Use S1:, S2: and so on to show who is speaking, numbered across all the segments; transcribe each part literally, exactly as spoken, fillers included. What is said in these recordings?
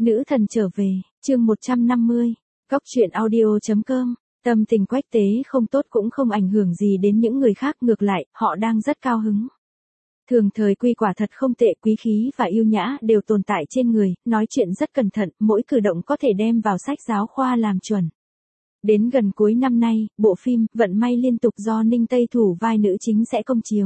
S1: Nữ thần trở về, chương một trăm năm mươi, Cóc truyện audio chấm com. Tâm tình Quách Tế không tốt cũng không ảnh hưởng gì đến những người khác, ngược lại, họ đang rất cao hứng. Thường Thời Quy quả thật không tệ, quý khí và yêu nhã đều tồn tại trên người, nói chuyện rất cẩn thận, mỗi cử động có thể đem vào sách giáo khoa làm chuẩn. Đến gần cuối năm nay, bộ phim Vận May Liên Tục do Ninh Tây thủ vai nữ chính sẽ công chiếu.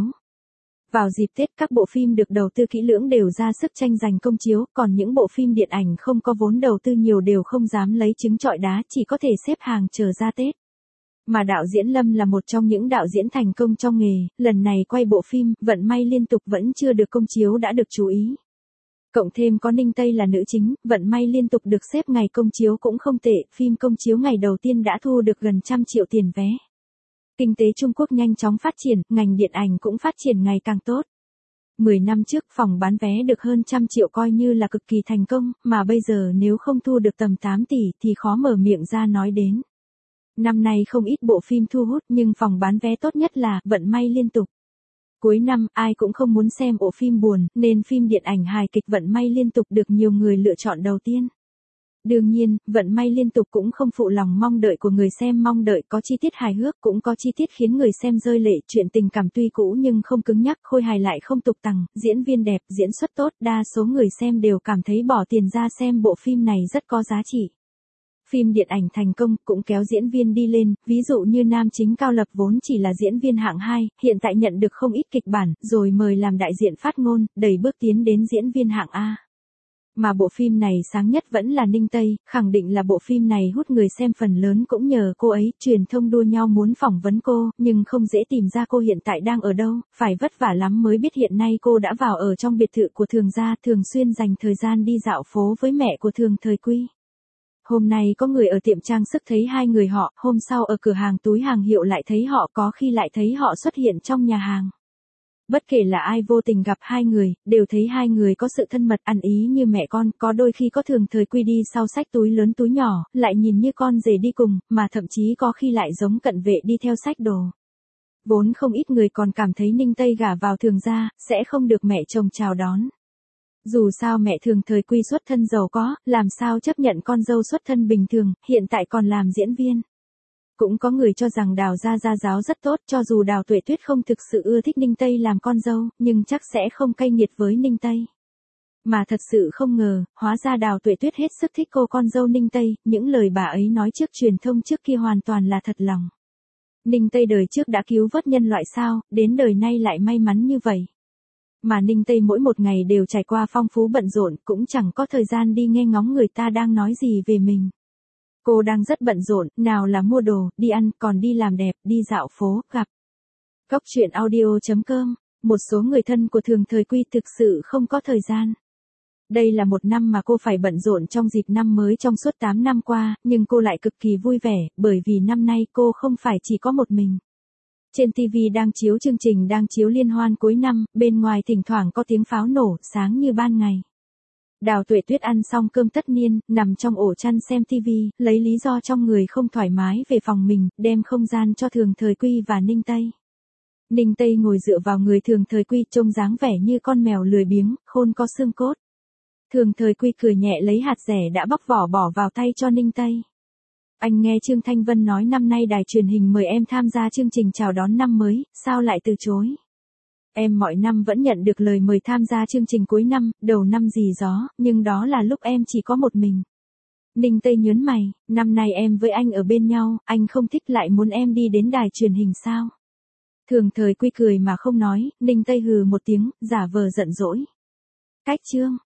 S1: Vào dịp Tết, các bộ phim được đầu tư kỹ lưỡng đều ra sức tranh giành công chiếu, còn những bộ phim điện ảnh không có vốn đầu tư nhiều đều không dám lấy trứng trọi đá, chỉ có thể xếp hàng chờ ra Tết. Mà đạo diễn Lâm là một trong những đạo diễn thành công trong nghề, lần này quay bộ phim Vận May Liên Tục vẫn chưa được công chiếu đã được chú ý. Cộng thêm có Ninh Tây là nữ chính, Vận May Liên Tục được xếp ngày công chiếu cũng không tệ, phim công chiếu ngày đầu tiên đã thu được gần trăm triệu tiền vé. Kinh tế Trung Quốc nhanh chóng phát triển, ngành điện ảnh cũng phát triển ngày càng tốt. mười năm trước phòng bán vé được hơn trăm triệu coi như là cực kỳ thành công, mà bây giờ nếu không thu được tầm tám tỷ thì khó mở miệng ra nói đến. Năm nay không ít bộ phim thu hút nhưng phòng bán vé tốt nhất là Vận May Liên Tục. Cuối năm ai cũng không muốn xem bộ phim buồn nên phim điện ảnh hài kịch Vận May Liên Tục được nhiều người lựa chọn đầu tiên. Đương nhiên, Vận May Liên Tục cũng không phụ lòng mong đợi của người xem, mong đợi có chi tiết hài hước, cũng có chi tiết khiến người xem rơi lệ, chuyện tình cảm tuy cũ nhưng không cứng nhắc, khôi hài lại không tục tằng, diễn viên đẹp, diễn xuất tốt, đa số người xem đều cảm thấy bỏ tiền ra xem bộ phim này rất có giá trị. Phim điện ảnh thành công cũng kéo diễn viên đi lên, ví dụ như nam chính Cao Lập vốn chỉ là diễn viên hạng hai, hiện tại nhận được không ít kịch bản, rồi mời làm đại diện phát ngôn, đẩy bước tiến đến diễn viên hạng A. Mà bộ phim này sáng nhất vẫn là Ninh Tây, khẳng định là bộ phim này hút người xem phần lớn cũng nhờ cô ấy, truyền thông đua nhau muốn phỏng vấn cô, nhưng không dễ tìm ra cô hiện tại đang ở đâu, phải vất vả lắm mới biết hiện nay cô đã vào ở trong biệt thự của Thường gia, thường xuyên dành thời gian đi dạo phố với mẹ của Thường Thời Quy. Hôm nay có người ở tiệm trang sức thấy hai người họ, hôm sau ở cửa hàng túi hàng hiệu lại thấy họ, có khi lại thấy họ xuất hiện trong nhà hàng. Bất kể là ai vô tình gặp hai người, đều thấy hai người có sự thân mật ăn ý như mẹ con, có đôi khi có Thường Thời Quy đi sau xách túi lớn túi nhỏ, lại nhìn như con rể đi cùng, mà thậm chí có khi lại giống cận vệ đi theo xách đồ. Vốn không ít người còn cảm thấy Ninh Tây gả vào Thường gia, sẽ không được mẹ chồng chào đón. Dù sao mẹ Thường Thời Quy xuất thân giàu có, làm sao chấp nhận con dâu xuất thân bình thường, hiện tại còn làm diễn viên. Cũng có người cho rằng Đào gia gia giáo rất tốt, cho dù Đào Tuệ Tuyết không thực sự ưa thích Ninh Tây làm con dâu, nhưng chắc sẽ không cay nghiệt với Ninh Tây. Mà thật sự không ngờ, hóa ra Đào Tuệ Tuyết hết sức thích cô con dâu Ninh Tây, những lời bà ấy nói trước truyền thông trước kia hoàn toàn là thật lòng. Ninh Tây đời trước đã cứu vớt nhân loại sao, đến đời nay lại may mắn như vậy. Mà Ninh Tây mỗi một ngày đều trải qua phong phú bận rộn, cũng chẳng có thời gian đi nghe ngóng người ta đang nói gì về mình. Cô đang rất bận rộn, nào là mua đồ, đi ăn, còn đi làm đẹp, đi dạo phố, gặp. Cóc truyện audio chấm com, một số người thân của Thường Thời Quy thực sự không có thời gian. Đây là một năm mà cô phải bận rộn trong dịp năm mới trong suốt tám năm qua, nhưng cô lại cực kỳ vui vẻ, bởi vì năm nay cô không phải chỉ có một mình. Trên ti vi đang chiếu chương trình đang chiếu liên hoan cuối năm, bên ngoài thỉnh thoảng có tiếng pháo nổ, sáng như ban ngày. Đào Tuệ Tuyết ăn xong cơm tất niên, nằm trong ổ chăn xem ti vi, lấy lý do trong người không thoải mái về phòng mình, đem không gian cho Thường Thời Quy và Ninh Tây. Ninh Tây ngồi dựa vào người Thường Thời Quy, trông dáng vẻ như con mèo lười biếng, khôn có xương cốt. Thường Thời Quy cười nhẹ lấy hạt dẻ đã bóc vỏ bỏ vào tay cho Ninh Tây. Anh nghe Trương Thanh Vân nói năm nay đài truyền hình mời em tham gia chương trình chào đón năm mới, sao lại từ chối? Em mọi năm vẫn nhận được lời mời tham gia chương trình cuối năm, đầu năm gì gió, nhưng đó là lúc em chỉ có một mình. Ninh Tây nhớn mày, năm nay em với anh ở bên nhau, anh không thích lại muốn em đi đến đài truyền hình sao? Thường Thời Quy cười mà không nói, Ninh Tây hừ một tiếng, giả vờ giận dỗi. Cách chương.